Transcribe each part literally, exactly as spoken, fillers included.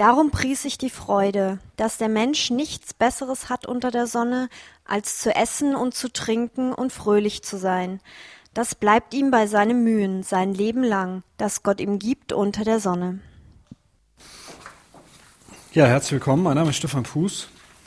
Darum pries ich die Freude, dass der Mensch nichts Besseres hat unter der Sonne, als zu essen und zu trinken und fröhlich zu sein. Das bleibt ihm bei seinen Mühen sein Leben lang, das Gott ihm gibt unter der Sonne. Ja, herzlich willkommen. Mein Name ist Stefan Fuß.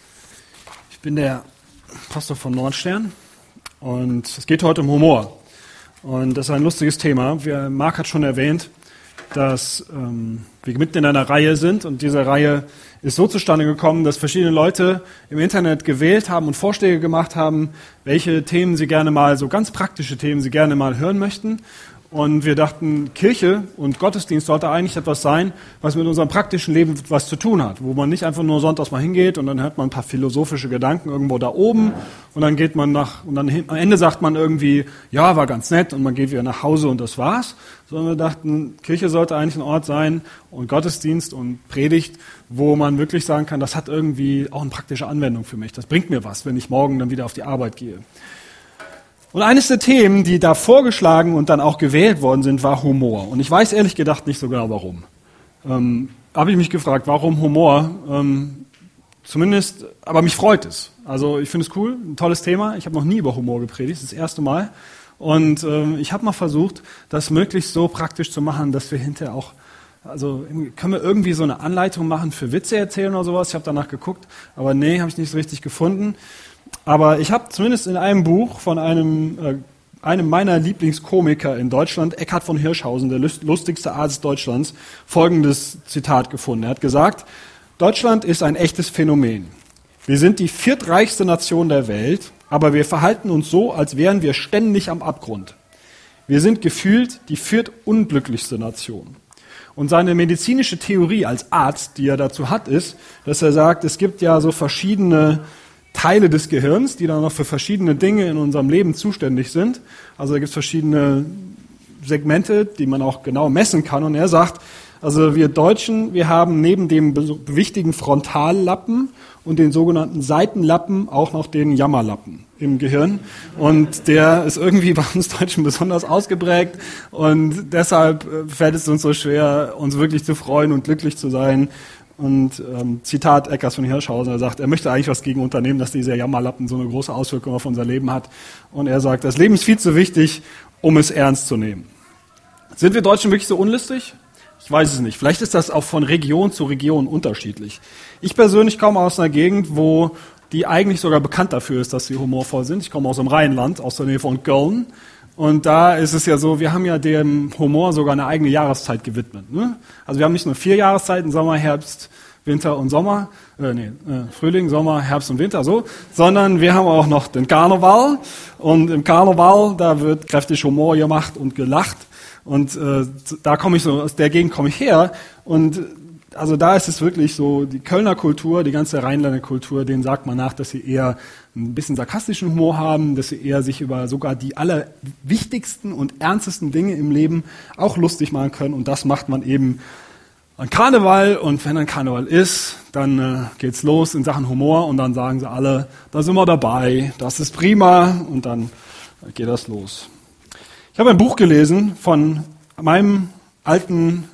Ich bin der Pastor von Nordstern und es geht heute um Humor. Und das ist ein lustiges Thema. Wir, Marc hat schon erwähnt, dass ähm, wir mitten in einer Reihe sind und diese Reihe ist so zustande gekommen, dass verschiedene Leute im Internet gewählt haben und Vorschläge gemacht haben, welche Themen sie gerne mal, so ganz praktische Themen sie gerne mal hören möchten. Und wir dachten, Kirche und Gottesdienst sollte eigentlich etwas sein, was mit unserem praktischen Leben was zu tun hat, wo man nicht einfach nur sonntags mal hingeht und dann hört man ein paar philosophische Gedanken irgendwo da oben und dann geht man nach, und dann hin, am Ende sagt man irgendwie, ja, war ganz nett und man geht wieder nach Hause und das war's. Sondern wir dachten, Kirche sollte eigentlich ein Ort sein und Gottesdienst und Predigt, wo man wirklich sagen kann, das hat irgendwie auch eine praktische Anwendung für mich. Das bringt mir was, wenn ich morgen dann wieder auf die Arbeit gehe. Und eines der Themen, die da vorgeschlagen und dann auch gewählt worden sind, war Humor. Und ich weiß ehrlich gedacht nicht so genau, warum. Ähm, habe ich mich gefragt, warum Humor? Ähm, zumindest, aber mich freut es. Also ich finde es cool, ein tolles Thema. Ich habe noch nie über Humor gepredigt, das, ist das erste Mal. Und ähm, ich habe mal versucht, das möglichst so praktisch zu machen, dass wir hinterher auch, also können wir irgendwie so eine Anleitung machen für Witze erzählen oder sowas. Ich habe danach geguckt, aber nee, habe ich nicht so richtig gefunden. Aber ich habe zumindest in einem Buch von einem, äh, einem meiner Lieblingskomiker in Deutschland, Eckhard von Hirschhausen, der lustigste Arzt Deutschlands, folgendes Zitat gefunden. Er hat gesagt, Deutschland ist ein echtes Phänomen. Wir sind die viertreichste Nation der Welt, aber wir verhalten uns so, als wären wir ständig am Abgrund. Wir sind gefühlt die viertunglücklichste Nation. Und seine medizinische Theorie als Arzt, die er dazu hat, ist, dass er sagt, es gibt ja so verschiedene Teile des Gehirns, die dann noch für verschiedene Dinge in unserem Leben zuständig sind. Also da gibt es verschiedene Segmente, die man auch genau messen kann. Und er sagt, also wir Deutschen, wir haben neben dem wichtigen Frontallappen und den sogenannten Seitenlappen auch noch den Jammerlappen im Gehirn. Und der ist irgendwie bei uns Deutschen besonders ausgeprägt. Und deshalb fällt es uns so schwer, uns wirklich zu freuen und glücklich zu sein. Und ähm, Zitat Eckhard von Hirschhausen, er sagt, er möchte eigentlich was gegen unternehmen, dass dieser Jammerlappen so eine große Auswirkung auf unser Leben hat. Und er sagt, das Leben ist viel zu wichtig, um es ernst zu nehmen. Sind wir Deutschen wirklich so unlistig? Ich weiß es nicht. Vielleicht ist das auch von Region zu Region unterschiedlich. Ich persönlich komme aus einer Gegend, wo die eigentlich sogar bekannt dafür ist, dass sie humorvoll sind. Ich komme aus dem Rheinland, aus der Nähe von Köln. Und da ist es ja so, wir haben ja dem Humor sogar eine eigene Jahreszeit gewidmet. Ne? Also wir haben nicht nur vier Jahreszeiten, Sommer, Herbst, Winter und Sommer, äh, nee, äh, Frühling, Sommer, Herbst und Winter, so, sondern wir haben auch noch den Karneval. Und im Karneval, da wird kräftig Humor gemacht und gelacht. Und äh, da komme ich so, aus der Gegend komme ich her. Und also da ist es wirklich so, die Kölner Kultur, die ganze Rheinländer Kultur, denen sagt man nach, dass sie eher ein bisschen sarkastischen Humor haben, dass sie eher sich über sogar die allerwichtigsten und ernstesten Dinge im Leben auch lustig machen können. Und das macht man eben an Karneval. Und wenn ein Karneval ist, dann äh, geht's los in Sachen Humor und dann sagen sie alle, da sind wir dabei, das ist prima und dann geht das los. Ich habe ein Buch gelesen von meinem alten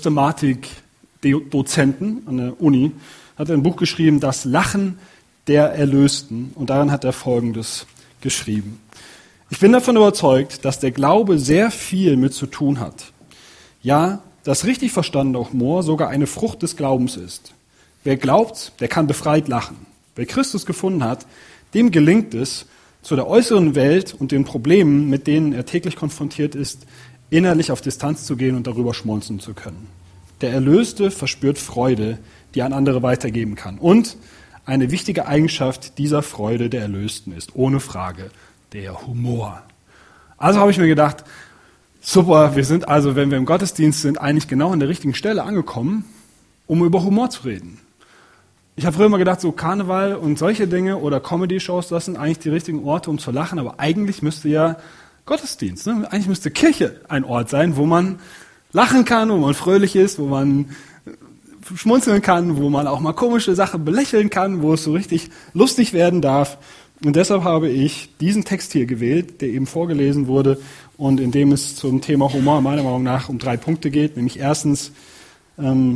Systematik-Dozenten an der Uni, hat ein Buch geschrieben, Das Lachen der Erlösten. Und darin hat er Folgendes geschrieben. Ich bin davon überzeugt, dass der Glaube sehr viel mit zu tun hat. Ja, dass richtig verstandener Humor sogar eine Frucht des Glaubens ist. Wer glaubt, der kann befreit lachen. Wer Christus gefunden hat, dem gelingt es, zu der äußeren Welt und den Problemen, mit denen er täglich konfrontiert ist, innerlich auf Distanz zu gehen und darüber schmunzeln zu können. Der Erlöste verspürt Freude, die er an andere weitergeben kann. Und eine wichtige Eigenschaft dieser Freude der Erlösten ist, ohne Frage, der Humor. Also habe ich mir gedacht, super, wir sind also, wenn wir im Gottesdienst sind, eigentlich genau an der richtigen Stelle angekommen, um über Humor zu reden. Ich habe früher immer gedacht, so Karneval und solche Dinge oder Comedy-Shows, das sind eigentlich die richtigen Orte, um zu lachen, aber eigentlich müsste ja Gottesdienst, ne? Eigentlich müsste Kirche ein Ort sein, wo man lachen kann, wo man fröhlich ist, wo man schmunzeln kann, wo man auch mal komische Sachen belächeln kann, wo es so richtig lustig werden darf. Und deshalb habe ich diesen Text hier gewählt, der eben vorgelesen wurde und in dem es zum Thema Humor meiner Meinung nach um drei Punkte geht. Nämlich erstens, ähm,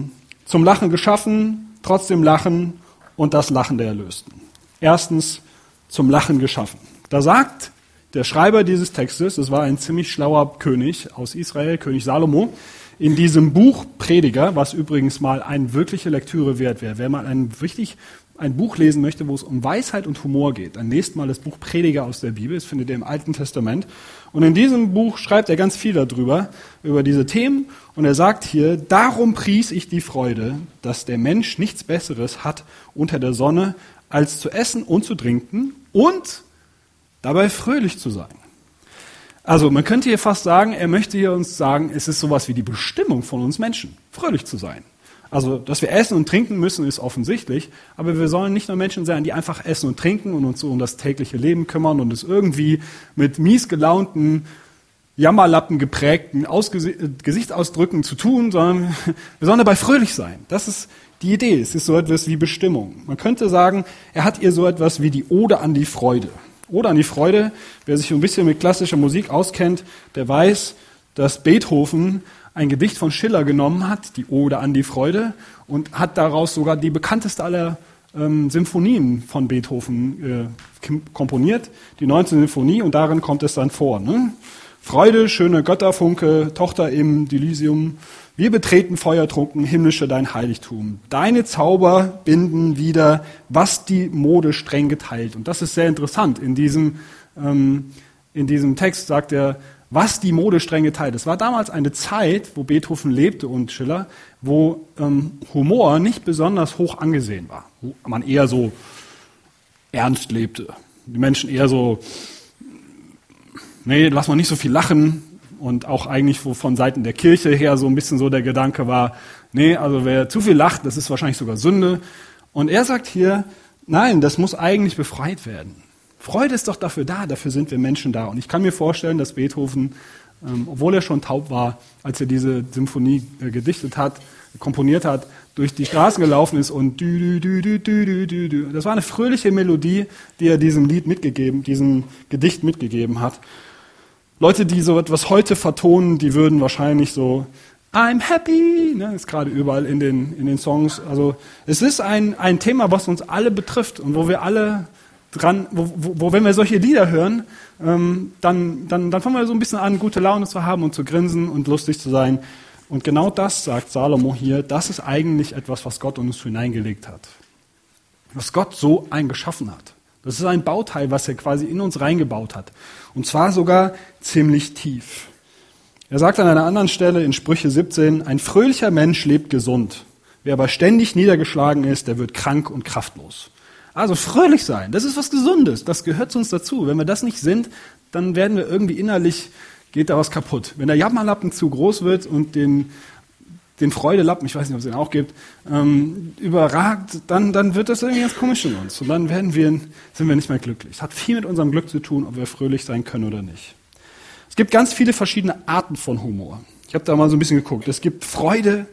zum Lachen geschaffen, trotzdem lachen und das Lachen der Erlösten. Erstens, zum Lachen geschaffen. Da sagt der Schreiber dieses Textes, das war ein ziemlich schlauer König aus Israel, König Salomo, in diesem Buch Prediger, was übrigens mal eine wirkliche Lektüre wert wäre. Wer mal ein, richtig, ein Buch lesen möchte, wo es um Weisheit und Humor geht, dann lest mal das Buch Prediger aus der Bibel, das findet ihr im Alten Testament. Und in diesem Buch schreibt er ganz viel darüber, über diese Themen. Und er sagt hier, darum pries ich die Freude, dass der Mensch nichts Besseres hat unter der Sonne, als zu essen und zu trinken und dabei fröhlich zu sein. Also man könnte hier fast sagen, er möchte hier uns sagen, es ist sowas wie die Bestimmung von uns Menschen, fröhlich zu sein. Also, dass wir essen und trinken müssen, ist offensichtlich, aber wir sollen nicht nur Menschen sein, die einfach essen und trinken und uns so um das tägliche Leben kümmern und es irgendwie mit mies gelaunten, Jammerlappen geprägten Ausges- Gesichtsausdrücken zu tun, sondern wir sollen dabei fröhlich sein. Das ist die Idee. Es ist so etwas wie Bestimmung. Man könnte sagen, er hat ihr so etwas wie die Ode an die Freude. Ode an die Freude, wer sich ein bisschen mit klassischer Musik auskennt, der weiß, dass Beethoven ein Gedicht von Schiller genommen hat, die Ode an die Freude, und hat daraus sogar die bekannteste aller ähm, Symphonien von Beethoven äh, komponiert, die neunzehnte Symphonie, und darin kommt es dann vor. Ne? Freude, schöne Götterfunke, Tochter im Elysium, wir betreten feuertrunken, himmlische dein Heiligtum. Deine Zauber binden wieder, was die Mode streng geteilt. Und das ist sehr interessant. In diesem, ähm, in diesem Text sagt er, was die Mode streng geteilt. Es war damals eine Zeit, wo Beethoven lebte und Schiller, wo ähm, Humor nicht besonders hoch angesehen war. Wo man eher so ernst lebte. Die Menschen eher so, nee, lass mal nicht so viel lachen. Und auch eigentlich wo von Seiten der Kirche her so ein bisschen so der Gedanke war, nee, also wer zu viel lacht, das ist wahrscheinlich sogar Sünde. Und er sagt hier, nein, das muss eigentlich befreit werden. Freude ist doch dafür da, dafür sind wir Menschen da. Und ich kann mir vorstellen, dass Beethoven, ähm, obwohl er schon taub war, als er diese Symphonie äh, gedichtet hat, komponiert hat, durch die Straßen gelaufen ist und dü, dü, dü, dü, dü, dü, dü. Das war eine fröhliche Melodie, die er diesem Lied mitgegeben, diesem Gedicht mitgegeben hat. Leute, die so etwas heute vertonen, die würden wahrscheinlich so I'm happy, ne, ist gerade überall in den, in den Songs. Also es ist ein, ein Thema, was uns alle betrifft und wo wir alle dran, wo, wo, wo wenn wir solche Lieder hören, ähm, dann, dann, dann fangen wir so ein bisschen an, gute Laune zu haben und zu grinsen und lustig zu sein. Und genau das sagt Salomo hier, das ist eigentlich etwas, was Gott uns hineingelegt hat. Was Gott so eingeschaffen hat. Das ist ein Bauteil, was er quasi in uns reingebaut hat. Und zwar sogar ziemlich tief. Er sagt an einer anderen Stelle in Sprüche siebzehn, ein fröhlicher Mensch lebt gesund. Wer aber ständig niedergeschlagen ist, der wird krank und kraftlos. Also fröhlich sein, das ist was Gesundes, das gehört zu uns dazu. Wenn wir das nicht sind, dann werden wir irgendwie innerlich, geht da was kaputt. Wenn der Jammerlappen zu groß wird und den den Freudelappen, ich weiß nicht, ob es den auch gibt, ähm, überragt, dann, dann wird das irgendwie ganz komisch in uns. Und dann werden wir, sind wir nicht mehr glücklich. Es hat viel mit unserem Glück zu tun, ob wir fröhlich sein können oder nicht. Es gibt ganz viele verschiedene Arten von Humor. Ich habe da mal so ein bisschen geguckt. Es gibt Freude,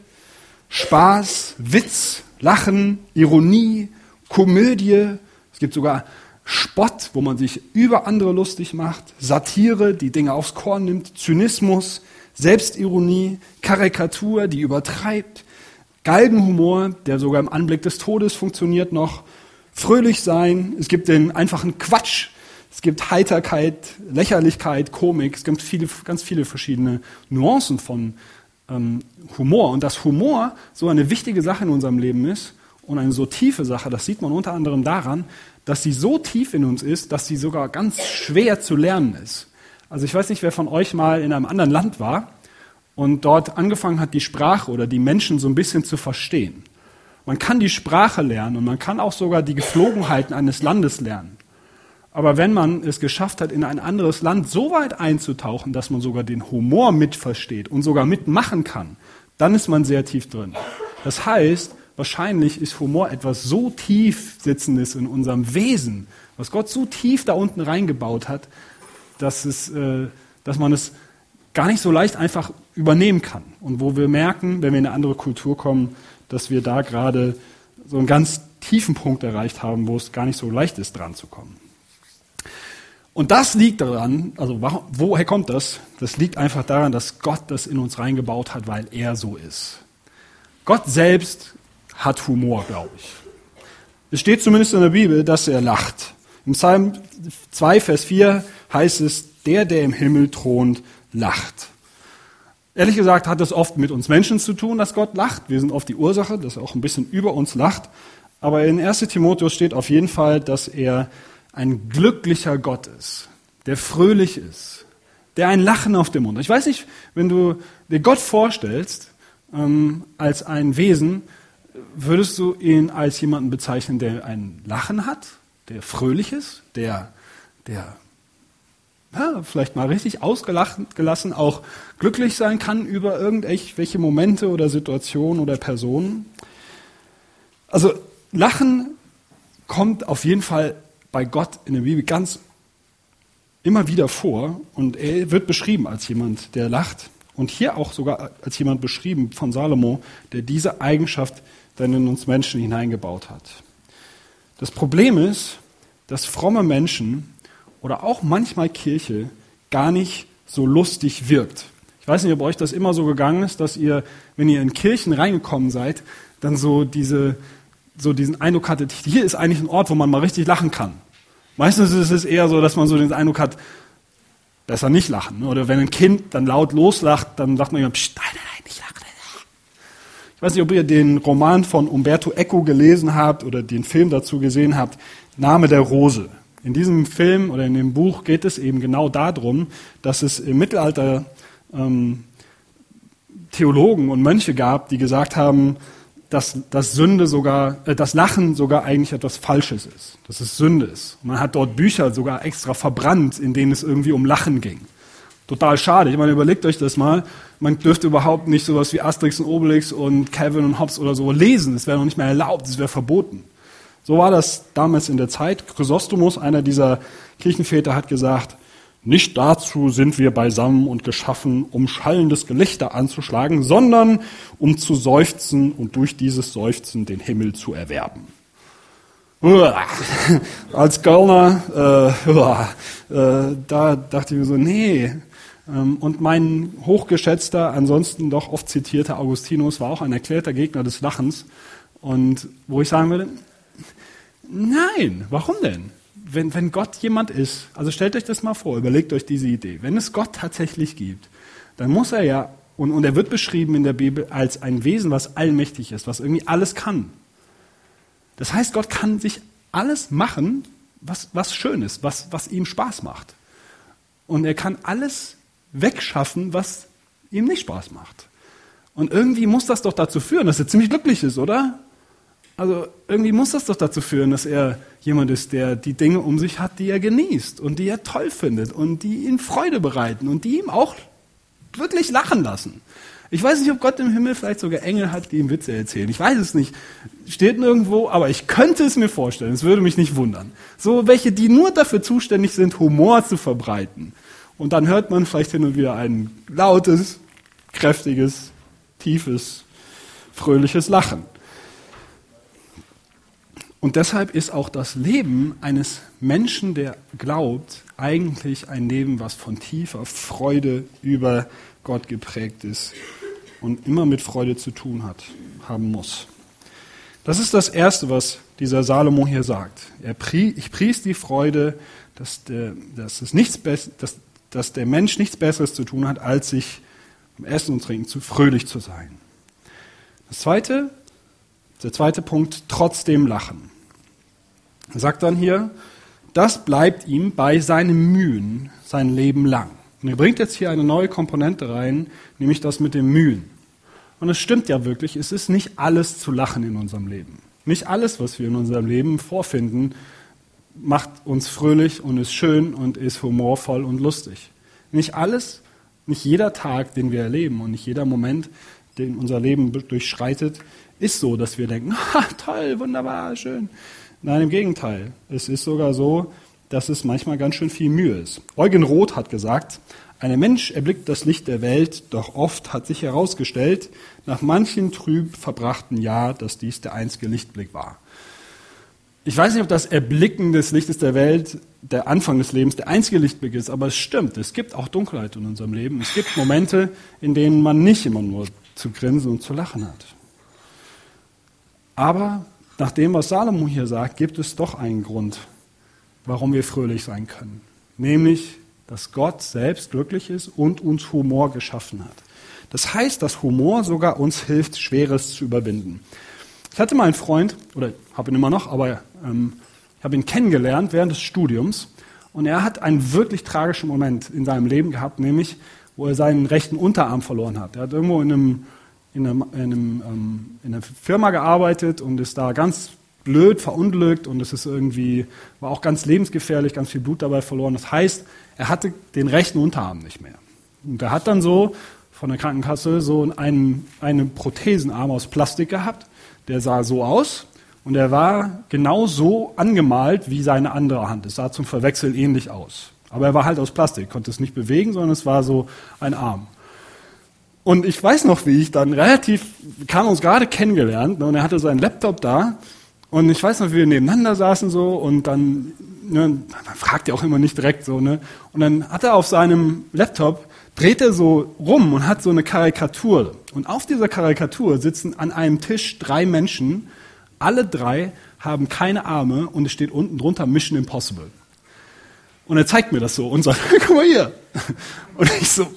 Spaß, Witz, Lachen, Ironie, Komödie. Es gibt sogar Spott, wo man sich über andere lustig macht, Satire, die Dinge aufs Korn nimmt, Zynismus, Selbstironie, Karikatur, die übertreibt, Galgenhumor, der sogar im Anblick des Todes funktioniert noch, fröhlich sein, es gibt den einfachen Quatsch, es gibt Heiterkeit, Lächerlichkeit, Komik, es gibt viele, ganz viele verschiedene Nuancen von ähm, Humor. Und dass Humor so eine wichtige Sache in unserem Leben ist und eine so tiefe Sache, das sieht man unter anderem daran, dass sie so tief in uns ist, dass sie sogar ganz schwer zu lernen ist. Also ich weiß nicht, wer von euch mal in einem anderen Land war und dort angefangen hat, die Sprache oder die Menschen so ein bisschen zu verstehen. Man kann die Sprache lernen und man kann auch sogar die Geflogenheiten eines Landes lernen. Aber wenn man es geschafft hat, in ein anderes Land so weit einzutauchen, dass man sogar den Humor mitversteht und sogar mitmachen kann, dann ist man sehr tief drin. Das heißt, wahrscheinlich ist Humor etwas so tief Sitzendes in unserem Wesen, was Gott so tief da unten reingebaut hat, dass, es, äh, dass man es gar nicht so leicht einfach übernehmen kann. Und wo wir merken, wenn wir in eine andere Kultur kommen, dass wir da gerade so einen ganz tiefen Punkt erreicht haben, wo es gar nicht so leicht ist, dran zu kommen. Und das liegt daran, also woher kommt das? Das liegt einfach daran, dass Gott das in uns reingebaut hat, weil er so ist. Gott selbst hat Humor, glaube ich. Es steht zumindest in der Bibel, dass er lacht. Im Psalm zwei, Vers vier heißt es, der, der im Himmel thront, lacht. Ehrlich gesagt hat es oft mit uns Menschen zu tun, dass Gott lacht. Wir sind oft die Ursache, dass er auch ein bisschen über uns lacht. Aber in erster Timotheus steht auf jeden Fall, dass er ein glücklicher Gott ist, der fröhlich ist, der ein Lachen auf dem Mund hat. Ich weiß nicht, wenn du dir Gott vorstellst ähm, als ein Wesen, würdest du ihn als jemanden bezeichnen, der ein Lachen hat, der fröhlich ist, der, der ja, vielleicht mal richtig ausgelassen auch glücklich sein kann über irgendwelche Momente oder Situationen oder Personen? Also Lachen kommt auf jeden Fall bei Gott in der Bibel ganz immer wieder vor und er wird beschrieben als jemand, der lacht und hier auch sogar als jemand beschrieben von Salomo, der diese Eigenschaft dann in uns Menschen hineingebaut hat. Das Problem ist, dass fromme Menschen oder auch manchmal Kirche gar nicht so lustig wirkt. Ich weiß nicht, ob euch das immer so gegangen ist, dass ihr, wenn ihr in Kirchen reingekommen seid, dann so diese so diesen Eindruck hattet, hier ist eigentlich ein Ort, wo man mal richtig lachen kann. Meistens ist es eher so, dass man so den Eindruck hat, besser nicht lachen. Oder wenn ein Kind dann laut loslacht, dann sagt man immer, pst, nein, nein, nein, nicht lachen. Ich weiß nicht, ob ihr den Roman von Umberto Eco gelesen habt oder den Film dazu gesehen habt, Name der Rose. In diesem Film oder in dem Buch geht es eben genau darum, dass es im Mittelalter ähm, Theologen und Mönche gab, die gesagt haben, dass das Sünde sogar, äh, das Lachen sogar eigentlich etwas Falsches ist, dass es Sünde ist. Und man hat dort Bücher sogar extra verbrannt, in denen es irgendwie um Lachen ging. Total schade. Ich meine, überlegt euch das mal. Man dürfte überhaupt nicht sowas wie Asterix und Obelix und Calvin und Hobbes oder so lesen. Das wäre noch nicht mehr erlaubt, das wäre verboten. So war das damals in der Zeit. Chrysostomus, einer dieser Kirchenväter, hat gesagt, nicht dazu sind wir beisammen und geschaffen, um schallendes Gelächter anzuschlagen, sondern um zu seufzen und durch dieses Seufzen den Himmel zu erwerben. Als Kölner, äh, äh, da dachte ich mir so, nee. Und mein hochgeschätzter, ansonsten doch oft zitierter Augustinus war auch ein erklärter Gegner des Lachens. Und wo ich sagen würde, nein, warum denn? Wenn, wenn Gott jemand ist, also stellt euch das mal vor, überlegt euch diese Idee. Wenn es Gott tatsächlich gibt, dann muss er ja, und, und er wird beschrieben in der Bibel als ein Wesen, was allmächtig ist, was irgendwie alles kann. Das heißt, Gott kann sich alles machen, was, was schön ist, was, was ihm Spaß macht. Und er kann alles wegschaffen, was ihm nicht Spaß macht. Und irgendwie muss das doch dazu führen, dass er ziemlich glücklich ist, oder? Also irgendwie muss das doch dazu führen, dass er jemand ist, der die Dinge um sich hat, die er genießt und die er toll findet und die ihm Freude bereiten und die ihm auch wirklich lachen lassen. Ich weiß nicht, ob Gott im Himmel vielleicht sogar Engel hat, die ihm Witze erzählen. Ich weiß es nicht. Steht nirgendwo, aber ich könnte es mir vorstellen. Es würde mich nicht wundern. So welche, die nur dafür zuständig sind, Humor zu verbreiten. Und dann hört man vielleicht hin und wieder ein lautes, kräftiges, tiefes, fröhliches Lachen. Und deshalb ist auch das Leben eines Menschen, der glaubt, eigentlich ein Leben, was von tiefer Freude über Gott geprägt ist und immer mit Freude zu tun hat, haben muss. Das ist das Erste, was dieser Salomo hier sagt. Er prie, ich pries die Freude, dass der, dass, es nichts Bess, dass, dass der Mensch nichts Besseres zu tun hat, als sich im Essen und Trinken zu fröhlich zu sein. Das Zweite, der zweite Punkt, trotzdem lachen. Er sagt dann hier, das bleibt ihm bei seinen Mühen sein Leben lang. Und er bringt jetzt hier eine neue Komponente rein, nämlich das mit den Mühen. Und es stimmt ja wirklich, es ist nicht alles zu lachen in unserem Leben. Nicht alles, was wir in unserem Leben vorfinden, macht uns fröhlich und ist schön und ist humorvoll und lustig. Nicht alles, nicht jeder Tag, den wir erleben und nicht jeder Moment, den unser Leben durchschreitet, ist so, dass wir denken, ah, toll, wunderbar, schön. Nein, im Gegenteil. Es ist sogar so, dass es manchmal ganz schön viel Mühe ist. Eugen Roth hat gesagt, ein Mensch erblickt das Licht der Welt, doch oft hat sich herausgestellt, nach manchen trüb verbrachten Jahr, dass dies der einzige Lichtblick war. Ich weiß nicht, ob das Erblicken des Lichtes der Welt der Anfang des Lebens der einzige Lichtblick ist, aber es stimmt, es gibt auch Dunkelheit in unserem Leben. Es gibt Momente, in denen man nicht immer nur zu grinsen und zu lachen hat. Aber nach dem, was Salomo hier sagt, gibt es doch einen Grund, warum wir fröhlich sein können. Nämlich, dass Gott selbst glücklich ist und uns Humor geschaffen hat. Das heißt, dass Humor sogar uns hilft, Schweres zu überwinden. Ich hatte mal einen Freund, oder habe ihn immer noch, aber ähm, ich habe ihn kennengelernt während des Studiums. Und er hat einen wirklich tragischen Moment in seinem Leben gehabt, nämlich, wo er seinen rechten Unterarm verloren hat. Er hat irgendwo in, einem, in, einem, in, einem, ähm, in einer Firma gearbeitet und ist da ganz blöd verunglückt und es ist irgendwie, war auch ganz lebensgefährlich, ganz viel Blut dabei verloren. Das heißt, er hatte den rechten Unterarm nicht mehr. Und er hat dann so von der Krankenkasse so einen, einen Prothesenarm aus Plastik gehabt, der sah so aus. Und er war genau so angemalt wie seine andere Hand. Es sah zum Verwechseln ähnlich aus. Aber er war halt aus Plastik, konnte es nicht bewegen, sondern es war so ein Arm. Und ich weiß noch, wie ich dann relativ, wir haben uns gerade kennengelernt, ne, und er hatte seinen Laptop da. Und ich weiß noch, wie wir nebeneinander saßen so und dann, ne, man fragt ja auch immer nicht direkt so, ne. Und dann hat er auf seinem Laptop, dreht er so rum und hat so eine Karikatur. Und auf dieser Karikatur sitzen an einem Tisch drei Menschen. Alle drei haben keine Arme und es steht unten drunter Mission Impossible. Und er zeigt mir das so und sagt, guck mal hier. Und ich so,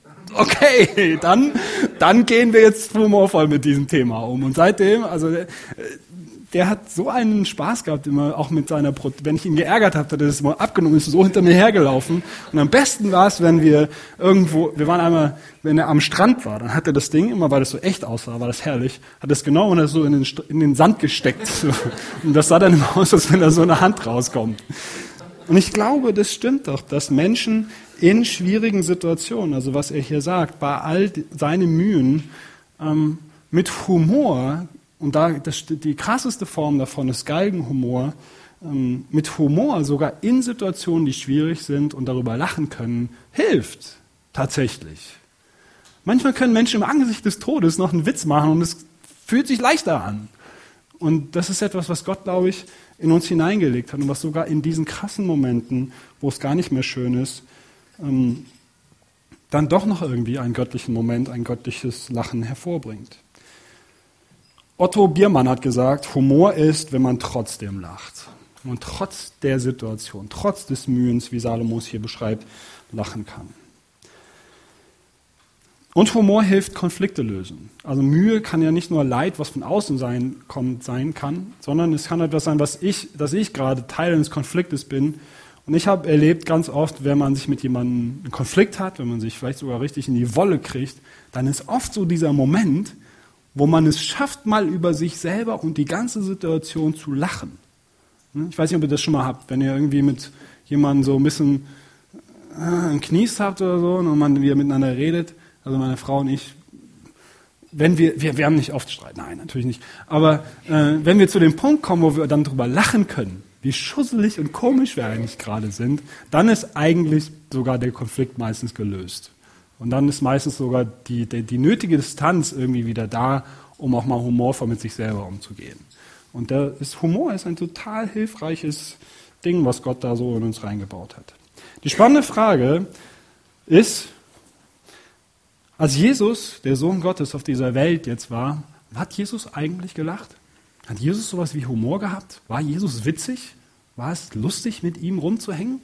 okay, dann, dann gehen wir jetzt humorvoll mit diesem Thema um. Und seitdem, also der, der hat so einen Spaß gehabt, immer auch mit seiner, Pro- wenn ich ihn geärgert habe, hat er das immer abgenommen, ist so hinter mir hergelaufen. Und am besten war es, wenn wir irgendwo, wir waren einmal, wenn er am Strand war, dann hat er das Ding, immer weil das so echt aussah, war das herrlich, hat es genommen und er so in den, in den Sand gesteckt. Und das sah dann immer aus, als wenn da so eine Hand rauskommt. Und ich glaube, das stimmt doch, dass Menschen in schwierigen Situationen, also was er hier sagt, bei all seinen Mühen, ähm, mit Humor, und da das, die krasseste Form davon ist Galgenhumor, ähm, mit Humor sogar in Situationen, die schwierig sind und darüber lachen können, hilft tatsächlich. Manchmal können Menschen im Angesicht des Todes noch einen Witz machen und es fühlt sich leichter an. Und das ist etwas, was Gott, glaube ich, in uns hineingelegt hat und was sogar in diesen krassen Momenten, wo es gar nicht mehr schön ist, ähm, dann doch noch irgendwie einen göttlichen Moment, ein göttliches Lachen hervorbringt. Otto Biermann hat gesagt, Humor ist, wenn man trotzdem lacht. Und trotz der Situation, trotz des Mühens, wie Salomo es hier beschreibt, lachen kann. Und Humor hilft, Konflikte lösen. Also Mühe kann ja nicht nur Leid, was von außen sein, kommt, sein kann, sondern es kann etwas sein, was ich, dass ich gerade Teil eines Konfliktes bin. Und ich habe erlebt ganz oft, wenn man sich mit jemandem einen Konflikt hat, wenn man sich vielleicht sogar richtig in die Wolle kriegt, dann ist oft so dieser Moment, wo man es schafft, mal über sich selber und die ganze Situation zu lachen. Ich weiß nicht, ob ihr das schon mal habt, wenn ihr irgendwie mit jemandem so ein bisschen äh, ein Knies habt oder so und man wieder miteinander redet, also meine Frau und ich, wenn wir, wir, wir haben nicht oft Streit, nein, natürlich nicht, aber äh, wenn wir zu dem Punkt kommen, wo wir dann drüber lachen können, wie schusselig und komisch wir eigentlich gerade sind, dann ist eigentlich sogar der Konflikt meistens gelöst. Und dann ist meistens sogar die, die, die nötige Distanz irgendwie wieder da, um auch mal humorvoll mit sich selber umzugehen. Und der ist, Humor ist ein total hilfreiches Ding, was Gott da so in uns reingebaut hat. Die spannende Frage ist, als Jesus, der Sohn Gottes, auf dieser Welt jetzt war, hat Jesus eigentlich gelacht? Hat Jesus sowas wie Humor gehabt? War Jesus witzig? War es lustig, mit ihm rumzuhängen?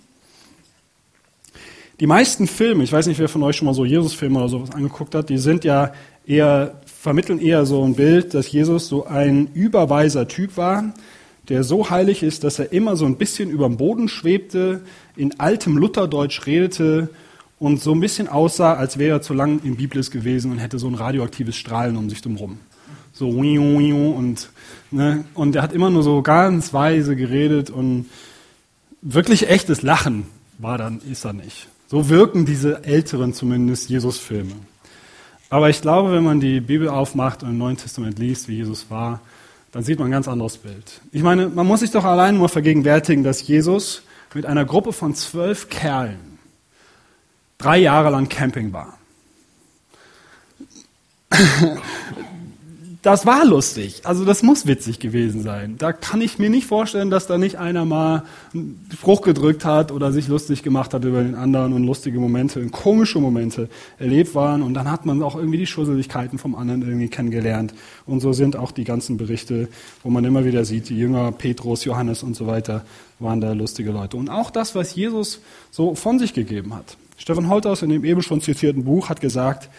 Die meisten Filme, ich weiß nicht, wer von euch schon mal so Jesus-Filme oder sowas angeguckt hat, die sind ja eher, vermitteln eher so ein Bild, dass Jesus so ein überweiser Typ war, der so heilig ist, dass er immer so ein bisschen über dem Boden schwebte, in altem Lutherdeutsch redete und so ein bisschen aussah, als wäre er zu lang im Biblis gewesen und hätte so ein radioaktives Strahlen um sich drum. So und, ne, und er hat immer nur so ganz weise geredet und wirklich echtes Lachen war dann, ist er nicht. So wirken diese älteren zumindest Jesus-Filme. Aber ich glaube, wenn man die Bibel aufmacht und im Neuen Testament liest, wie Jesus war, dann sieht man ein ganz anderes Bild. Ich meine, man muss sich doch allein nur vergegenwärtigen, dass Jesus mit einer Gruppe von zwölf Kerlen drei Jahre lang Camping war. das war lustig. Also das muss witzig gewesen sein. Da kann ich mir nicht vorstellen, dass da nicht einer mal einen Spruch gedrückt hat oder sich lustig gemacht hat über den anderen und lustige Momente, und komische Momente erlebt waren. Und dann hat man auch irgendwie die Schusseligkeiten vom anderen irgendwie kennengelernt. Und so sind auch die ganzen Berichte, wo man immer wieder sieht, die Jünger, Petrus, Johannes und so weiter, waren da lustige Leute. Und auch das, was Jesus so von sich gegeben hat. Stefan Holthaus in dem eben schon zitierten Buch hat gesagt,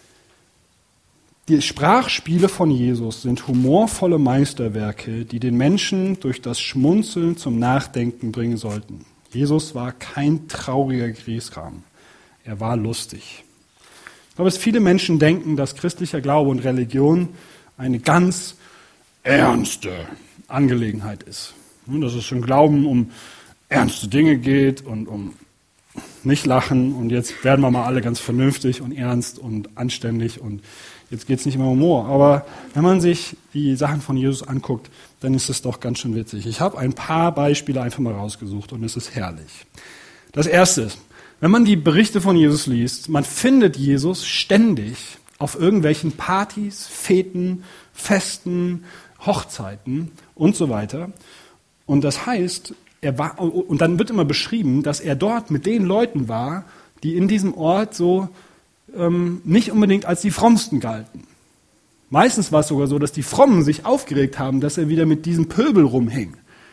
die Sprachspiele von Jesus sind humorvolle Meisterwerke, die den Menschen durch das Schmunzeln zum Nachdenken bringen sollten. Jesus war kein trauriger Griesgram. Er war lustig. Ich glaube, dass viele Menschen denken, dass christlicher Glaube und Religion eine ganz ernste Angelegenheit ist. Dass es im Glauben um ernste Dinge geht und um nicht lachen und jetzt werden wir mal alle ganz vernünftig und ernst und anständig und jetzt geht es nicht mehr um Humor. Aber wenn man sich die Sachen von Jesus anguckt, dann ist es doch ganz schön witzig. Ich habe ein paar Beispiele einfach mal rausgesucht und es ist herrlich. Das erste ist, wenn man die Berichte von Jesus liest, man findet Jesus ständig auf irgendwelchen Partys, Feten, Festen, Hochzeiten und so weiter. Und das heißt, er war, und dann wird immer beschrieben, dass er dort mit den Leuten war, die in diesem Ort so ähm, nicht unbedingt als die Frommsten galten. Meistens war es sogar so, dass die Frommen sich aufgeregt haben, dass er wieder mit diesem Pöbel rumhing.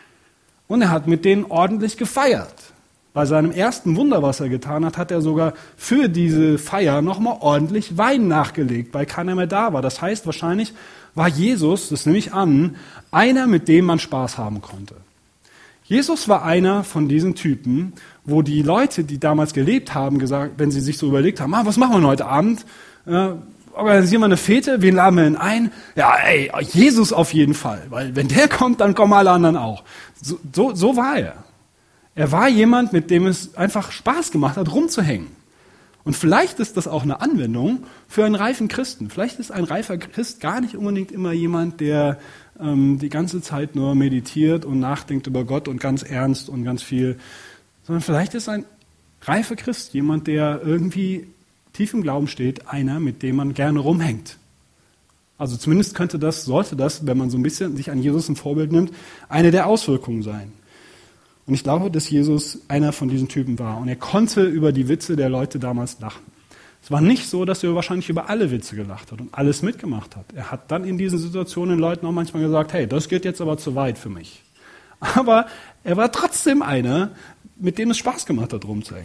Und er hat mit denen ordentlich gefeiert. Bei seinem ersten Wunder, was er getan hat, hat er sogar für diese Feier nochmal ordentlich Wein nachgelegt, weil keiner mehr da war. Das heißt, wahrscheinlich war Jesus, das nehme ich an, einer, mit dem man Spaß haben konnte. Jesus war einer von diesen Typen, wo die Leute, die damals gelebt haben, gesagt, wenn sie sich so überlegt haben, ah, was machen wir denn heute Abend? Äh, organisieren wir eine Fete? Wen laden wir denn ein? Ja, ey, Jesus auf jeden Fall, weil wenn der kommt, dann kommen alle anderen auch. So, so, so war er. Er war jemand, mit dem es einfach Spaß gemacht hat, rumzuhängen. Und vielleicht ist das auch eine Anwendung für einen reifen Christen. Vielleicht ist ein reifer Christ gar nicht unbedingt immer jemand, der ähm, die ganze Zeit nur meditiert und nachdenkt über Gott und ganz ernst und ganz viel, sondern vielleicht ist ein reifer Christ jemand, der irgendwie tief im Glauben steht, einer, mit dem man gerne rumhängt. Also zumindest könnte das, sollte das, wenn man so ein bisschen sich an Jesus ein Vorbild nimmt, eine der Auswirkungen sein. Und ich glaube, dass Jesus einer von diesen Typen war. Und er konnte über die Witze der Leute damals lachen. Es war nicht so, dass er wahrscheinlich über alle Witze gelacht hat und alles mitgemacht hat. Er hat dann in diesen Situationen den Leuten auch manchmal gesagt, hey, das geht jetzt aber zu weit für mich. Aber er war trotzdem einer, mit dem es Spaß gemacht hat, rumzuhängen.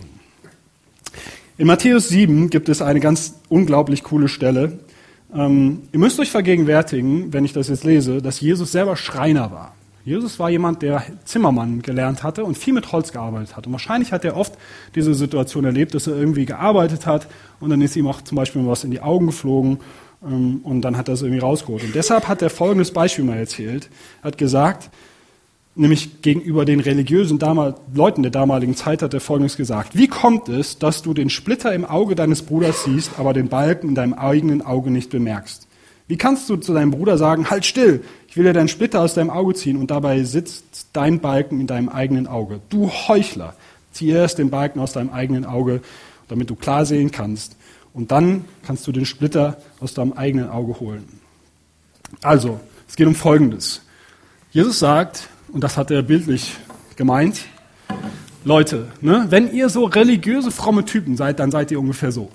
In Matthäus sieben gibt es eine ganz unglaublich coole Stelle. Ähm, ihr müsst euch vergegenwärtigen, wenn ich das jetzt lese, dass Jesus selber Schreiner war. Jesus war jemand, der Zimmermann gelernt hatte und viel mit Holz gearbeitet hat. Und wahrscheinlich hat er oft diese Situation erlebt, dass er irgendwie gearbeitet hat und dann ist ihm auch zum Beispiel was in die Augen geflogen ähm, und dann hat er es irgendwie rausgeholt. Und deshalb hat er folgendes Beispiel mal erzählt. Er hat gesagt, nämlich gegenüber den religiösen Damal- Leuten der damaligen Zeit hat er folgendes gesagt. Wie kommt es, dass du den Splitter im Auge deines Bruders siehst, aber den Balken in deinem eigenen Auge nicht bemerkst? Wie kannst du zu deinem Bruder sagen, halt still, ich will dir deinen Splitter aus deinem Auge ziehen und dabei sitzt dein Balken in deinem eigenen Auge. Du Heuchler, zieh erst den Balken aus deinem eigenen Auge, damit du klar sehen kannst. Und dann kannst du den Splitter aus deinem eigenen Auge holen. Also, es geht um Folgendes. Jesus sagt, und das hat er bildlich gemeint, Leute, ne, wenn ihr so religiöse, fromme Typen seid, dann seid ihr ungefähr so.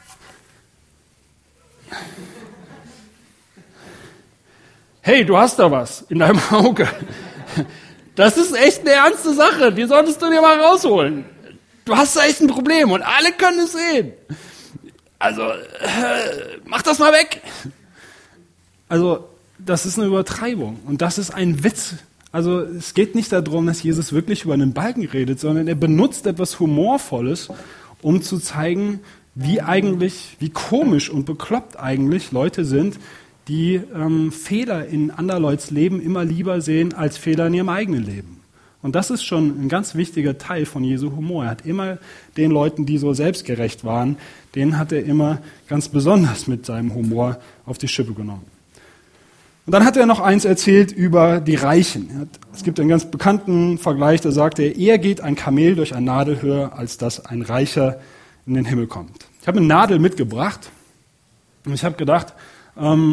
Hey, du hast da was in deinem Auge. Das ist echt eine ernste Sache, die solltest du dir mal rausholen. Du hast da echt ein Problem und alle können es sehen. Also, äh, mach das mal weg. Also, das ist eine Übertreibung und das ist ein Witz. Also, es geht nicht darum, dass Jesus wirklich über einen Balken redet, sondern er benutzt etwas Humorvolles, um zu zeigen, wie eigentlich, wie komisch und bekloppt eigentlich Leute sind, die ähm, Fehler in anderer Leuts Leben immer lieber sehen als Fehler in ihrem eigenen Leben. Und das ist schon ein ganz wichtiger Teil von Jesu Humor. Er hat immer den Leuten, die so selbstgerecht waren, denen hat er immer ganz besonders mit seinem Humor auf die Schippe genommen. Und dann hat er noch eins erzählt über die Reichen. Er hat, es gibt einen ganz bekannten Vergleich, da sagt er, eher geht ein Kamel durch ein Nadel höher, als dass ein Reicher in den Himmel kommt. Ich habe eine Nadel mitgebracht und ich habe gedacht, Ähm,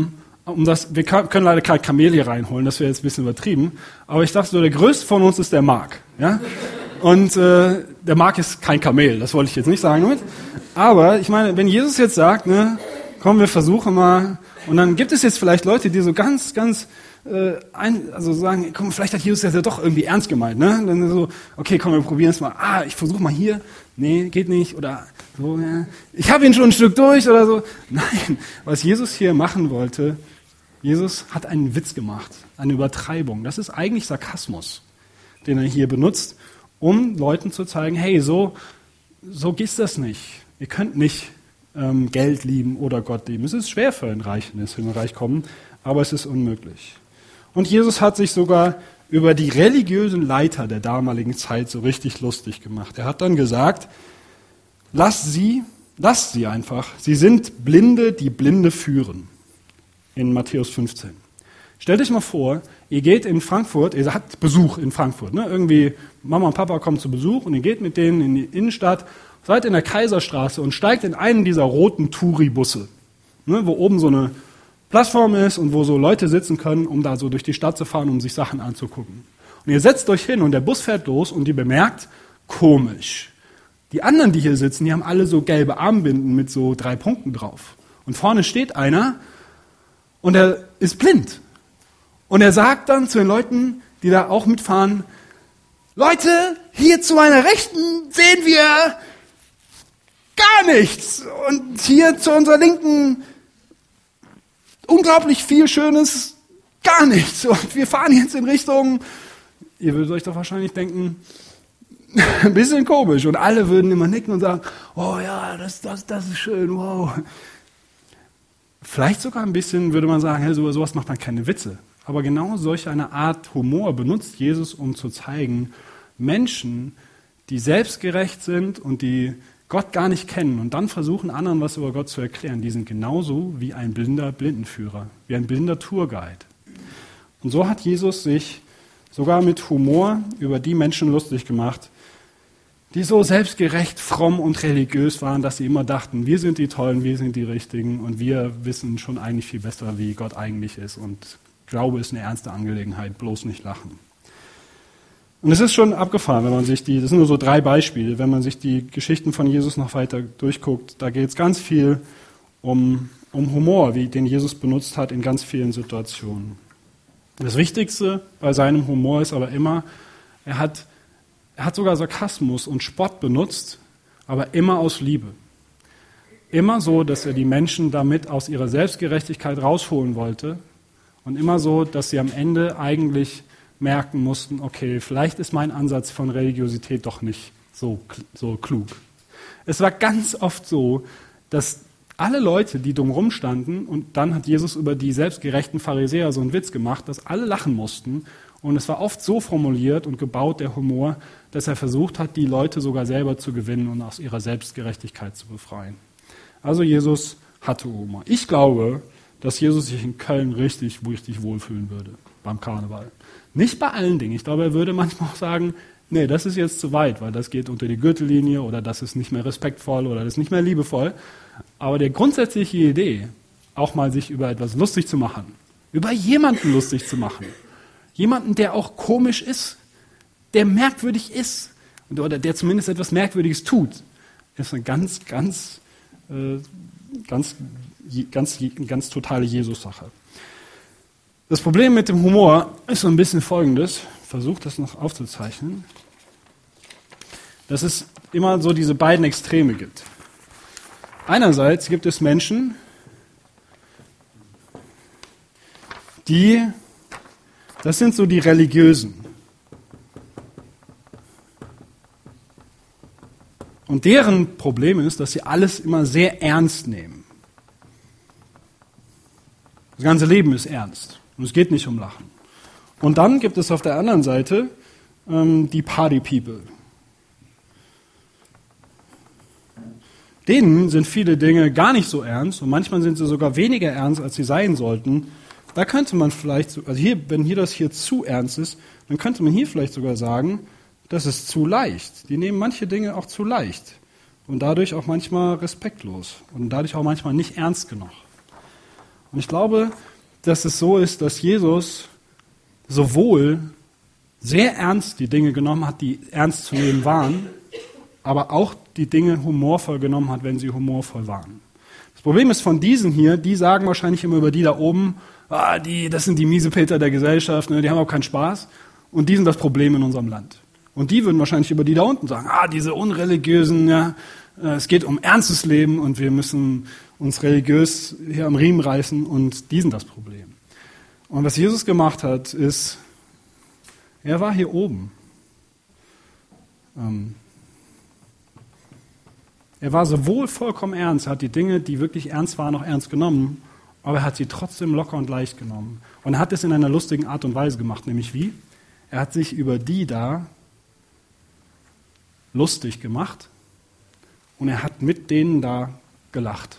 um das, wir können leider kein Kamel hier reinholen, das wäre jetzt ein bisschen übertrieben, aber ich dachte so, der größte von uns ist der Mark. Ja? Und äh, der Mark ist kein Kamel, das wollte ich jetzt nicht sagen damit. Aber ich meine, wenn Jesus jetzt sagt, ne, komm, wir versuchen mal, und dann gibt es jetzt vielleicht Leute, die so ganz, ganz, äh, ein, also sagen, komm, vielleicht hat Jesus das ja doch irgendwie ernst gemeint, ne? Dann so, okay, komm, wir probieren es mal. Ah, ich versuche mal hier, nee, geht nicht, oder so, ja. Ich habe ihn schon ein Stück durch oder so. Nein, was Jesus hier machen wollte, Jesus hat einen Witz gemacht, eine Übertreibung. Das ist eigentlich Sarkasmus, den er hier benutzt, um Leuten zu zeigen, hey, so, so geht das nicht. Ihr könnt nicht ähm, Geld lieben oder Gott lieben. Es ist schwer für ein Reichen, das in ein Reich kommen, aber es ist unmöglich. Und Jesus hat sich sogar über die religiösen Leiter der damaligen Zeit so richtig lustig gemacht. Er hat dann gesagt, lasst sie, lasst sie einfach, sie sind Blinde, die Blinde führen. In Matthäus fünfzehn. Stellt euch mal vor, ihr geht in Frankfurt, ihr habt Besuch in Frankfurt, ne? Irgendwie Mama und Papa kommen zu Besuch und ihr geht mit denen in die Innenstadt, seid in der Kaiserstraße und steigt in einen dieser roten Touri-Busse, ne? Wo oben so eine Plattform ist und wo so Leute sitzen können, um da so durch die Stadt zu fahren, um sich Sachen anzugucken. Und ihr setzt euch hin und der Bus fährt los und ihr bemerkt, komisch. Die anderen, die hier sitzen, die haben alle so gelbe Armbinden mit so drei Punkten drauf. Und vorne steht einer und er ist blind. Und er sagt dann zu den Leuten, die da auch mitfahren, Leute, hier zu meiner Rechten sehen wir gar nichts. Und hier zu unserer Linken unglaublich viel Schönes, gar nichts. Und wir fahren jetzt in Richtung, ihr würdet euch doch wahrscheinlich denken, ein bisschen komisch. Und alle würden immer nicken und sagen, oh ja, das, das, das ist schön, wow. Vielleicht sogar ein bisschen würde man sagen, hey, so, sowas macht man keine Witze. Aber genau solch eine Art Humor benutzt Jesus, um zu zeigen, Menschen, die selbstgerecht sind und die Gott gar nicht kennen und dann versuchen, anderen was über Gott zu erklären, die sind genauso wie ein blinder Blindenführer, wie ein blinder Tourguide. Und so hat Jesus sich sogar mit Humor über die Menschen lustig gemacht, die so selbstgerecht, fromm und religiös waren, dass sie immer dachten, wir sind die Tollen, wir sind die Richtigen und wir wissen schon eigentlich viel besser, wie Gott eigentlich ist und Glaube ist eine ernste Angelegenheit, bloß nicht lachen. Und es ist schon abgefahren, wenn man sich die, das sind nur so drei Beispiele, wenn man sich die Geschichten von Jesus noch weiter durchguckt, da geht es ganz viel um, um Humor, wie den Jesus benutzt hat in ganz vielen Situationen. Das Wichtigste bei seinem Humor ist aber immer, er hat, er hat sogar Sarkasmus und Spott benutzt, aber immer aus Liebe. Immer so, dass er die Menschen damit aus ihrer Selbstgerechtigkeit rausholen wollte und immer so, dass sie am Ende eigentlich merken mussten, okay, vielleicht ist mein Ansatz von Religiosität doch nicht so, so klug. Es war ganz oft so, dass alle Leute, die drumherum standen, und dann hat Jesus über die selbstgerechten Pharisäer so einen Witz gemacht, dass alle lachen mussten. Und es war oft so formuliert und gebaut, der Humor, dass er versucht hat, die Leute sogar selber zu gewinnen und aus ihrer Selbstgerechtigkeit zu befreien. Also Jesus hatte Humor. Ich glaube, dass Jesus sich in Köln richtig, richtig wohlfühlen würde beim Karneval. Nicht bei allen Dingen. Ich glaube, er würde manchmal auch sagen, nee, das ist jetzt zu weit, weil das geht unter die Gürtellinie oder das ist nicht mehr respektvoll oder das ist nicht mehr liebevoll. Aber die grundsätzliche Idee, auch mal sich über etwas lustig zu machen, über jemanden lustig zu machen, jemanden, der auch komisch ist, der merkwürdig ist oder der zumindest etwas Merkwürdiges tut, ist eine ganz, ganz, äh, ganz, ganz, ganz, ganz totale Jesus-Sache. Das Problem mit dem Humor ist so ein bisschen folgendes, ich versuche das noch aufzuzeichnen, dass es immer so diese beiden Extreme gibt. Einerseits gibt es Menschen, die, das sind so die Religiösen. Und deren Problem ist, dass sie alles immer sehr ernst nehmen. Das ganze Leben ist ernst. Und es geht nicht um Lachen. Und dann gibt es auf der anderen Seite ähm, die Party-People. Denen sind viele Dinge gar nicht so ernst und manchmal sind sie sogar weniger ernst, als sie sein sollten. Da könnte man vielleicht, also hier, wenn hier das hier zu ernst ist, dann könnte man hier vielleicht sogar sagen, das ist zu leicht. Die nehmen manche Dinge auch zu leicht und dadurch auch manchmal respektlos und dadurch auch manchmal nicht ernst genug. Und ich glaube, dass es so ist, dass Jesus sowohl sehr ernst die Dinge genommen hat, die ernst zu nehmen waren, aber auch die Dinge humorvoll genommen hat, wenn sie humorvoll waren. Das Problem ist von diesen hier, die sagen wahrscheinlich immer über die da oben, ah, die, das sind die Miesepeter der Gesellschaft, ne, die haben auch keinen Spaß und die sind das Problem in unserem Land. Und die würden wahrscheinlich über die da unten sagen, ah, diese Unreligiösen, ja, es geht um ernstes Leben und wir müssen uns religiös hier am Riemen reißen und die sind das Problem. Und was Jesus gemacht hat, ist, er war hier oben. Ähm, er war sowohl vollkommen ernst, er hat die Dinge, die wirklich ernst waren, auch ernst genommen, aber er hat sie trotzdem locker und leicht genommen. Und er hat es in einer lustigen Art und Weise gemacht, nämlich wie? Er hat sich über die da lustig gemacht und er hat mit denen da gelacht.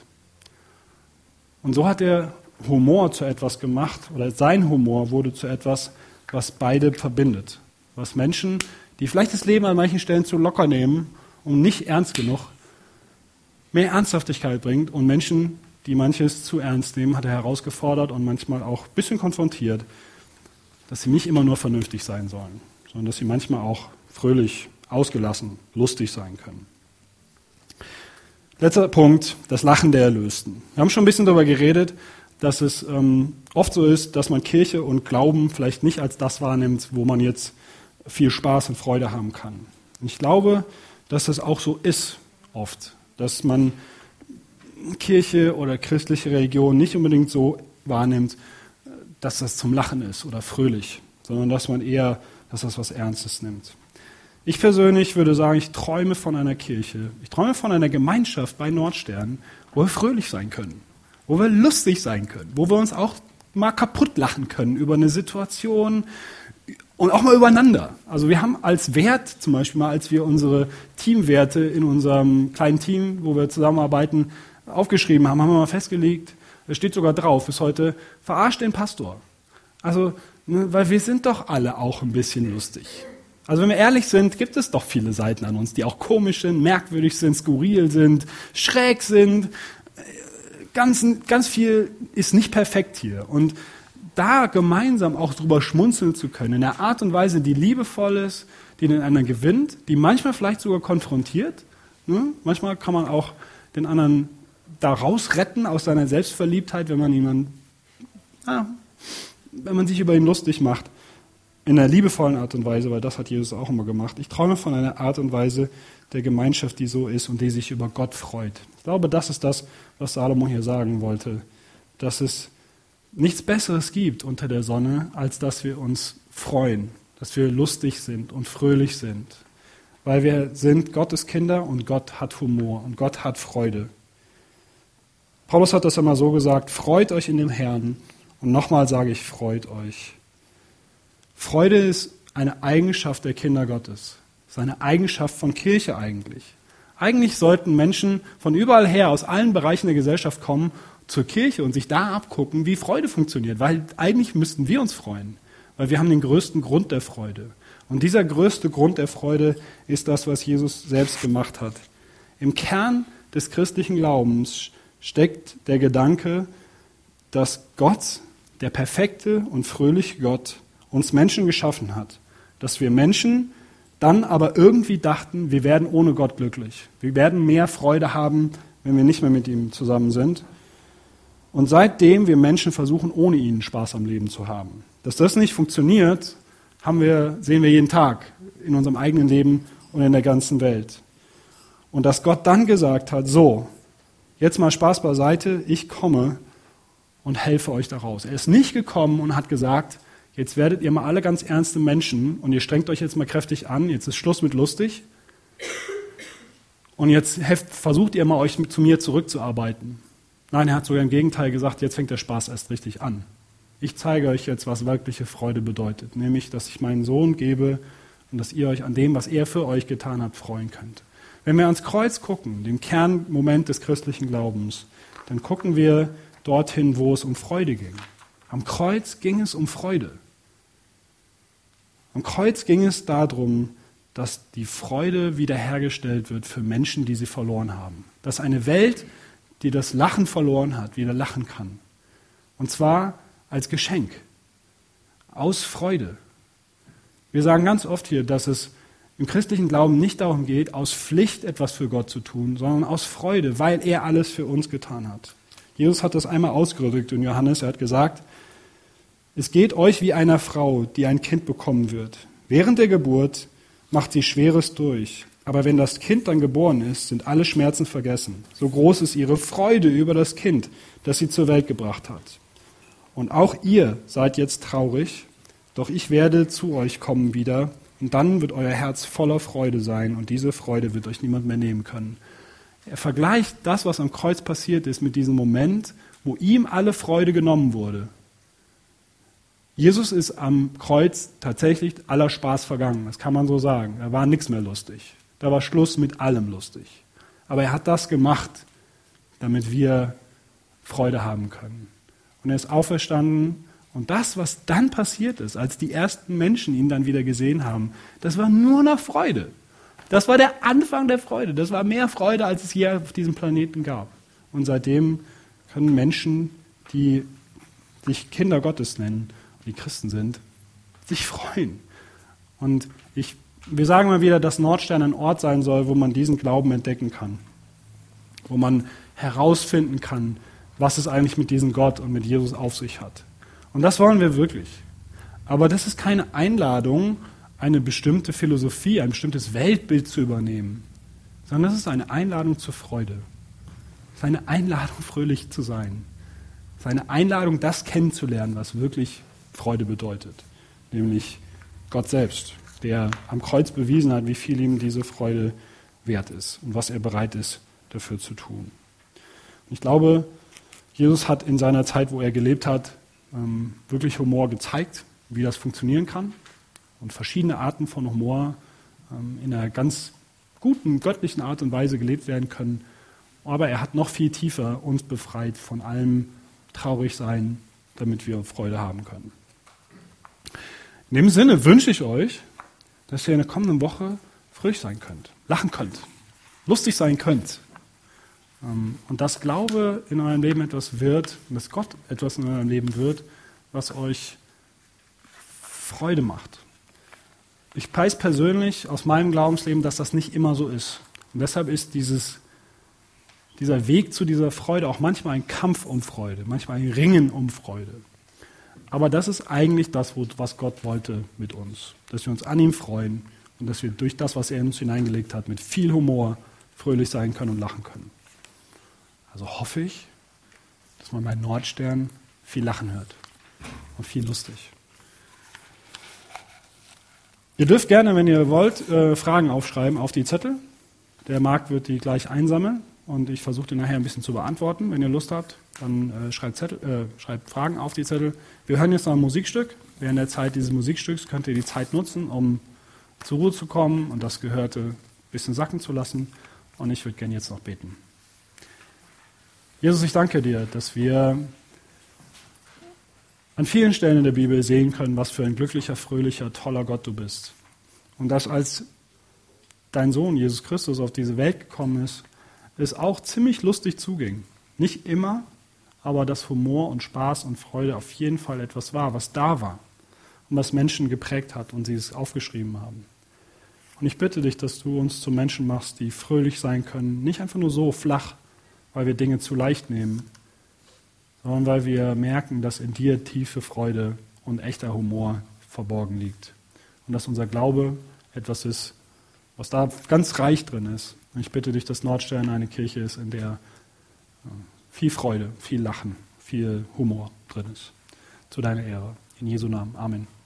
Und so hat er Humor zu etwas gemacht, oder sein Humor wurde zu etwas, was beide verbindet. Was Menschen, die vielleicht das Leben an manchen Stellen zu locker nehmen und nicht ernst genug, mehr Ernsthaftigkeit bringt, und Menschen, die manches zu ernst nehmen, hat er herausgefordert und manchmal auch ein bisschen konfrontiert, dass sie nicht immer nur vernünftig sein sollen, sondern dass sie manchmal auch fröhlich, ausgelassen, lustig sein können. Letzter Punkt, das Lachen der Erlösten. Wir haben schon ein bisschen darüber geredet, dass es ähm, oft so ist, dass man Kirche und Glauben vielleicht nicht als das wahrnimmt, wo man jetzt viel Spaß und Freude haben kann. Und ich glaube, dass das auch so ist oft, dass man Kirche oder christliche Religion nicht unbedingt so wahrnimmt, dass das zum Lachen ist oder fröhlich, sondern dass man eher, dass das was Ernstes nimmt. Ich persönlich würde sagen, ich träume von einer Kirche, ich träume von einer Gemeinschaft bei Nordstern, wo wir fröhlich sein können, wo wir lustig sein können, wo wir uns auch mal kaputt lachen können über eine Situation und auch mal übereinander. Also wir haben als Wert, zum Beispiel mal, als wir unsere Teamwerte in unserem kleinen Team, wo wir zusammenarbeiten, aufgeschrieben haben, haben wir mal festgelegt, es steht sogar drauf, bis heute, verarscht den Pastor. Also, ne, weil wir sind doch alle auch ein bisschen lustig. Also wenn wir ehrlich sind, gibt es doch viele Seiten an uns, die auch komisch sind, merkwürdig sind, skurril sind, schräg sind. Ganz, ganz viel ist nicht perfekt hier. Und da gemeinsam auch drüber schmunzeln zu können, in einer Art und Weise, die liebevoll ist, die den anderen gewinnt, die manchmal vielleicht sogar konfrontiert. Ne? Manchmal kann man auch den anderen da rausretten aus seiner Selbstverliebtheit, wenn man jemanden, ah, wenn man sich über ihn lustig macht. In einer liebevollen Art und Weise, weil das hat Jesus auch immer gemacht. Ich träume von einer Art und Weise der Gemeinschaft, die so ist und die sich über Gott freut. Ich glaube, das ist das, was Salomo hier sagen wollte, dass es nichts Besseres gibt unter der Sonne, als dass wir uns freuen, dass wir lustig sind und fröhlich sind, weil wir sind Gottes Kinder und Gott hat Humor und Gott hat Freude. Paulus hat das immer so gesagt, freut euch in dem Herrn, und nochmal sage ich, freut euch. Freude ist eine Eigenschaft der Kinder Gottes. Es ist eine Eigenschaft von Kirche eigentlich. Eigentlich sollten Menschen von überall her, aus allen Bereichen der Gesellschaft kommen zur Kirche und sich da abgucken, wie Freude funktioniert. Weil eigentlich müssten wir uns freuen, weil wir haben den größten Grund der Freude. Und dieser größte Grund der Freude ist das, was Jesus selbst gemacht hat. Im Kern des christlichen Glaubens steckt der Gedanke, dass Gott, der perfekte und fröhliche Gott, uns Menschen geschaffen hat, dass wir Menschen dann aber irgendwie dachten, wir werden ohne Gott glücklich. Wir werden mehr Freude haben, wenn wir nicht mehr mit ihm zusammen sind. Und seitdem wir Menschen versuchen, ohne ihn Spaß am Leben zu haben. Dass das nicht funktioniert, haben wir, sehen wir jeden Tag in unserem eigenen Leben und in der ganzen Welt. Und dass Gott dann gesagt hat, so, jetzt mal Spaß beiseite, ich komme und helfe euch daraus. Er ist nicht gekommen und hat gesagt, jetzt werdet ihr mal alle ganz ernste Menschen und ihr strengt euch jetzt mal kräftig an, jetzt ist Schluss mit lustig und jetzt versucht ihr mal euch zu mir zurückzuarbeiten. Nein, er hat sogar im Gegenteil gesagt, jetzt fängt der Spaß erst richtig an. Ich zeige euch jetzt, was wirkliche Freude bedeutet, nämlich, dass ich meinen Sohn gebe und dass ihr euch an dem, was er für euch getan hat, freuen könnt. Wenn wir ans Kreuz gucken, den Kernmoment des christlichen Glaubens, dann gucken wir dorthin, wo es um Freude ging. Am Kreuz ging es um Freude. Am Kreuz ging es darum, dass die Freude wiederhergestellt wird für Menschen, die sie verloren haben. Dass eine Welt, die das Lachen verloren hat, wieder lachen kann. Und zwar als Geschenk, aus Freude. Wir sagen ganz oft hier, dass es im christlichen Glauben nicht darum geht, aus Pflicht etwas für Gott zu tun, sondern aus Freude, weil er alles für uns getan hat. Jesus hat das einmal ausgedrückt in Johannes, er hat gesagt, es geht euch wie einer Frau, die ein Kind bekommen wird. Während der Geburt macht sie Schweres durch, aber wenn das Kind dann geboren ist, sind alle Schmerzen vergessen. So groß ist ihre Freude über das Kind, das sie zur Welt gebracht hat. Und auch ihr seid jetzt traurig, doch ich werde zu euch kommen wieder, und dann wird euer Herz voller Freude sein, und diese Freude wird euch niemand mehr nehmen können. Er vergleicht das, was am Kreuz passiert ist, mit diesem Moment, wo ihm alle Freude genommen wurde. Jesus ist am Kreuz tatsächlich aller Spaß vergangen, das kann man so sagen. Da war nichts mehr lustig. Da war Schluss mit allem lustig. Aber er hat das gemacht, damit wir Freude haben können. Und er ist auferstanden. Und das, was dann passiert ist, als die ersten Menschen ihn dann wieder gesehen haben, das war nur noch Freude. Das war der Anfang der Freude. Das war mehr Freude, als es je auf diesem Planeten gab. Und seitdem können Menschen, die sich Kinder Gottes nennen, die Christen sind, sich freuen. Und ich, wir sagen mal wieder, dass Nordstern ein Ort sein soll, wo man diesen Glauben entdecken kann. Wo man herausfinden kann, was es eigentlich mit diesem Gott und mit Jesus auf sich hat. Und das wollen wir wirklich. Aber das ist keine Einladung, eine bestimmte Philosophie, ein bestimmtes Weltbild zu übernehmen, sondern das ist eine Einladung zur Freude. Es ist eine Einladung, fröhlich zu sein. Es ist eine Einladung, das kennenzulernen, was wirklich Freude bedeutet. Nämlich Gott selbst, der am Kreuz bewiesen hat, wie viel ihm diese Freude wert ist und was er bereit ist, dafür zu tun. Und ich glaube, Jesus hat in seiner Zeit, wo er gelebt hat, ähm, wirklich Humor gezeigt, wie das funktionieren kann und verschiedene Arten von Humor ähm, in einer ganz guten, göttlichen Art und Weise gelebt werden können. Aber er hat noch viel tiefer uns befreit von allem Traurigsein, damit wir Freude haben können. In dem Sinne wünsche ich euch, dass ihr in der kommenden Woche fröhlich sein könnt, lachen könnt, lustig sein könnt. Und dass Glaube in eurem Leben etwas wird, und dass Gott etwas in eurem Leben wird, was euch Freude macht. Ich weiß persönlich aus meinem Glaubensleben, dass das nicht immer so ist. Und deshalb ist dieses, dieser Weg zu dieser Freude auch manchmal ein Kampf um Freude, manchmal ein Ringen um Freude. Aber das ist eigentlich das, was Gott wollte mit uns. Dass wir uns an ihm freuen und dass wir durch das, was er in uns hineingelegt hat, mit viel Humor fröhlich sein können und lachen können. Also hoffe ich, dass man bei Nordstern viel Lachen hört und viel lustig. Ihr dürft gerne, wenn ihr wollt, äh, Fragen aufschreiben auf die Zettel. Der Marc wird die gleich einsammeln und ich versuche die nachher ein bisschen zu beantworten. Wenn ihr Lust habt, dann äh, schreibt, Zettel, äh, schreibt Fragen auf die Zettel. Wir hören jetzt noch ein Musikstück. Während der Zeit dieses Musikstücks könnt ihr die Zeit nutzen, um zur Ruhe zu kommen und das Gehörte ein bisschen sacken zu lassen. Und ich würde gerne jetzt noch beten. Jesus, ich danke dir, dass wir an vielen Stellen in der Bibel sehen können, was für ein glücklicher, fröhlicher, toller Gott du bist. Und dass als dein Sohn Jesus Christus auf diese Welt gekommen ist, es auch ziemlich lustig zuging. Nicht immer, aber dass Humor und Spaß und Freude auf jeden Fall etwas war, was da war und was Menschen geprägt hat und sie es aufgeschrieben haben. Und ich bitte dich, dass du uns zu Menschen machst, die fröhlich sein können, nicht einfach nur so flach, weil wir Dinge zu leicht nehmen, sondern weil wir merken, dass in dir tiefe Freude und echter Humor verborgen liegt. Und dass unser Glaube etwas ist, was da ganz reich drin ist. Und ich bitte dich, dass Nordstern eine Kirche ist, in der viel Freude, viel Lachen, viel Humor drin ist. Zu deiner Ehre. In Jesu Namen. Amen.